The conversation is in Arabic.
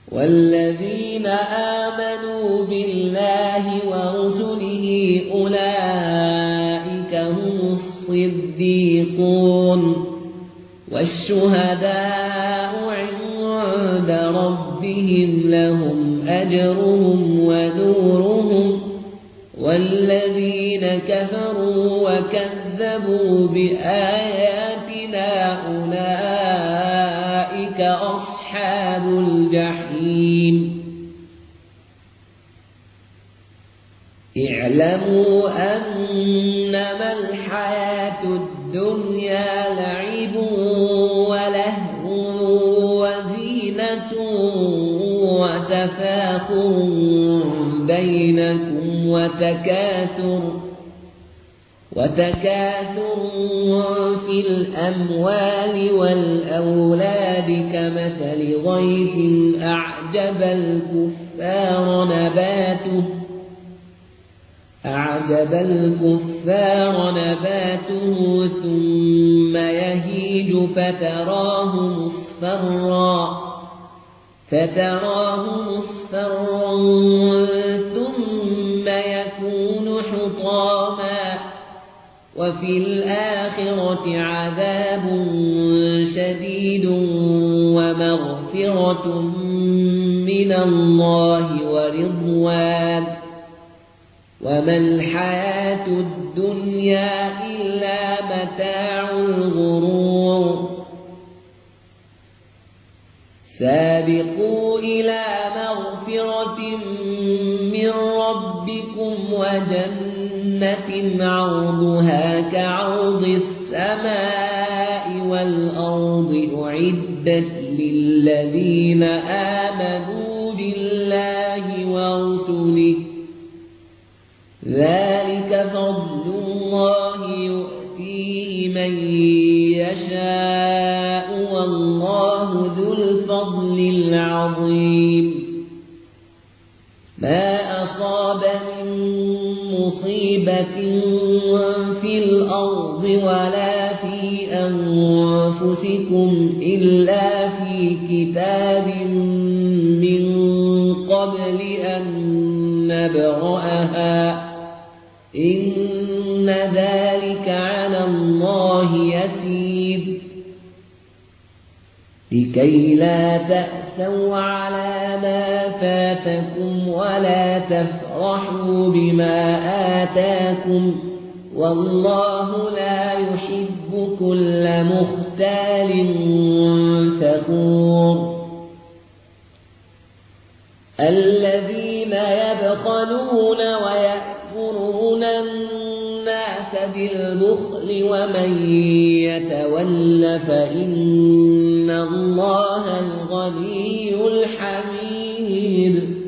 والذين آمنوا بالله ورسله أولئك هم الصديقون والشهداء عند ربهم لهم أجرهم ونورهم والذين كفروا وكذبوا بآياتنا أولئك أصحاب الجحيم اعلموا أنما الحياة الدنيا لعب ولهو وزينة وتفاخر بينكم وتكاثر في الأموال والأولاد كمثل غيث أعجب الكفار نباته ثم يهيج فتراه مصفرا ثم يكون حطاما وفي الآخرة عذاب شديد ومغفرة من الله ورضوان وما الحياة الدنيا إلا متاع الغرور سابقوا إلى مغفرة من ربكم وجنة عرضها كعرض السماء والأرض أعدت للذين آمنوا بالله ورسله ذلك فضل الله يؤتيه من يشاء والله ذو الفضل العظيم ما أصاب من مصيبة في الأرض ولا في أنفسكم إلا في كتاب من قبل أن نبرأها إن ذلك على الله يسير لكي لا تأسوا على ما فاتكم ولا تفرحوا بما آتاكم والله لا يحب كل مختال فخور الذين يبخلون ويأمرون الناس بالبخل ومن يتول فإن الله الغني الحميد